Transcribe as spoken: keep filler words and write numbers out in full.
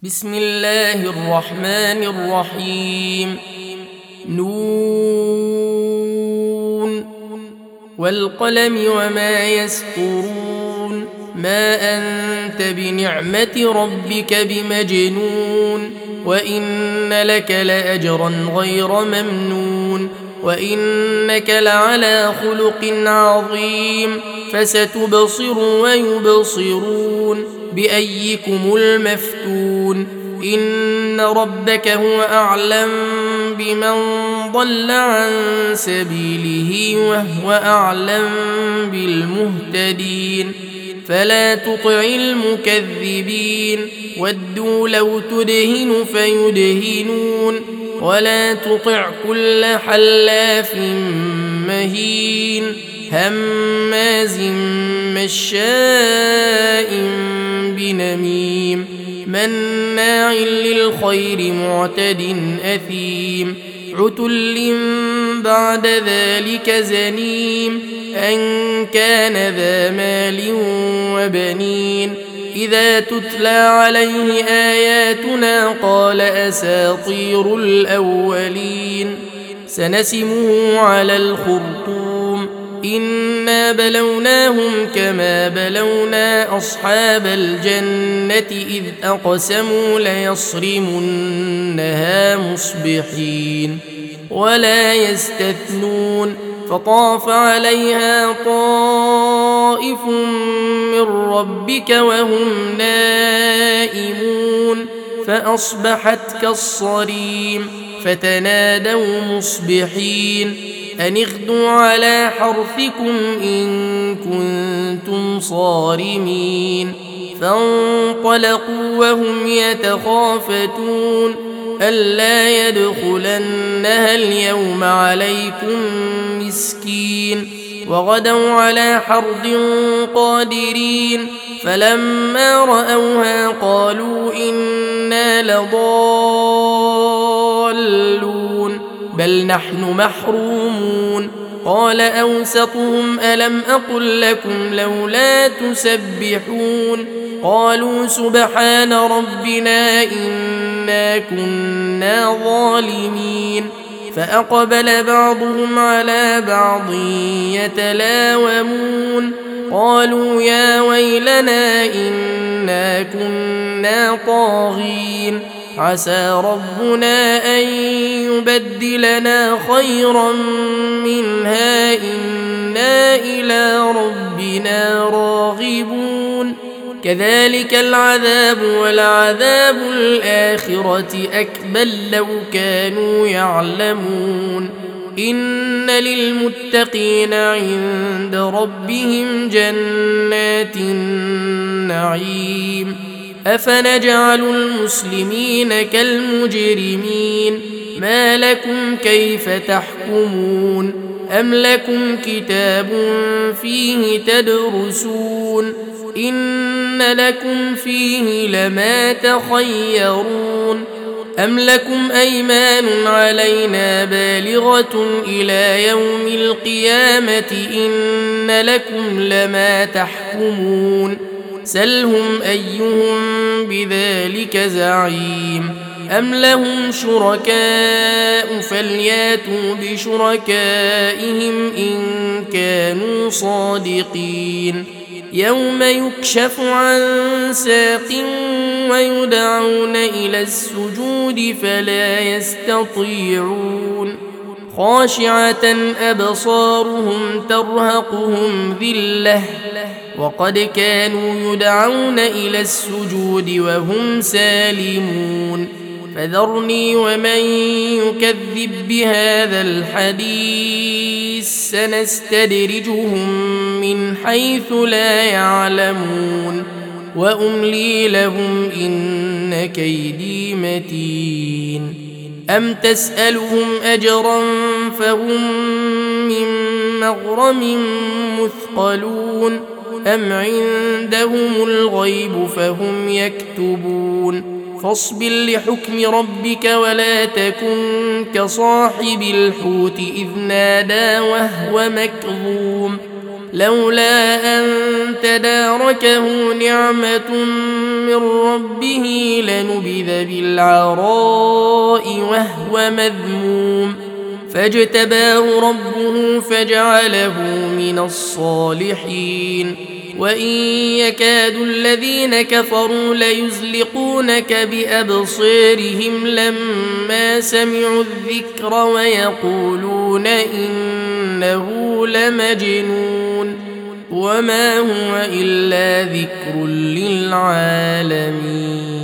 بسم الله الرحمن الرحيم. نون والقلم وما يسطرون. ما أنت بنعمة ربك بمجنون، وإن لك لأجرا غير ممنون، وإنك لعلى خلق عظيم. فستبصر ويبصرون بأيكم المفتون. إن ربك هو أعلم بمن ضل عن سبيله وهو أعلم بالمهتدين. فلا تطع المكذبين، ودوا لو تدهن فيدهنون. ولا تطع كل حلاف مهين هماز مشاء بنميم مناع للخير معتد أثيم عتل بعد ذلك زنيم أن كان ذا مال وبنين. إذا تتلى عليه آياتنا قال أساطير الأولين. سنسمه على الخرطوم. إنا بلوناهم كما بلونا أصحاب الجنة إذ أقسموا ليصرمنها مصبحين ولا يستثنون. فطاف عليها طائف من ربك وهم نائمون فأصبحت كالصريم. فتنادوا مصبحين أن اغدوا على حرثكم إن كنتم صارمين. فانطلقوا وهم يتخافتون ألا يدخلنها اليوم عليكم مسكين. وغدوا على حرد قادرين فلما رأوها قالوا إنا لضالون بل نحن محرومون. قال أوسطهم ألم أقل لكم لولا تسبحون. قالوا سبحان ربنا إنا كنا ظالمين. فأقبل بعضهم على بعض يتلاومون قالوا يا ويلنا إنا كنا طاغين عسى ربنا أن يبدلنا خيرا منها إنا إلى ربنا راغبون. كذلك العذاب ولعذاب الآخرة أكبر لو كانوا يعلمون. إن للمتقين عند ربهم جنات النعيم. أفنجعل المسلمين كالمجرمين ما لكم كيف تحكمون. أم لكم كتاب فيه تدرسون إن لكم فيه لما تخيرون. أم لكم أيمان علينا بالغة إلى يوم القيامة إن لكم لما تحكمون. سلهم أيهم بذلك زعيم. أم لهم شركاء فلياتوا بشركائهم إن كانوا صادقين. يوم يكشف عن ساق ويدعون إلى السجود فلا يستطيعون. خاشعة أبصارهم ترهقهم ذلة وقد كانوا يدعون إلى السجود وهم سالمون. فذرني ومن يكذب بهذا الحديث سنستدرجهم من حيث لا يعلمون وأملي لهم إن كيدي متين. أم تسألهم أجرا فهم من مغرم مثقلون أم عندهم الغيب فهم يكتبون. فاصبر لحكم ربك ولا تكن كصاحب الحوت إذ نادى وهو مكظوم لولا أن تداركه نعمة من ربه لنبذ بالعراء وهو مذموم فاجتباه ربه فجعله من الصالحين وإن يكاد الذين كفروا ليزلقونك بأبصارهم لما سمعوا الذكر ويقولون إنه لمجنون وما هو إلا ذكر للعالمين.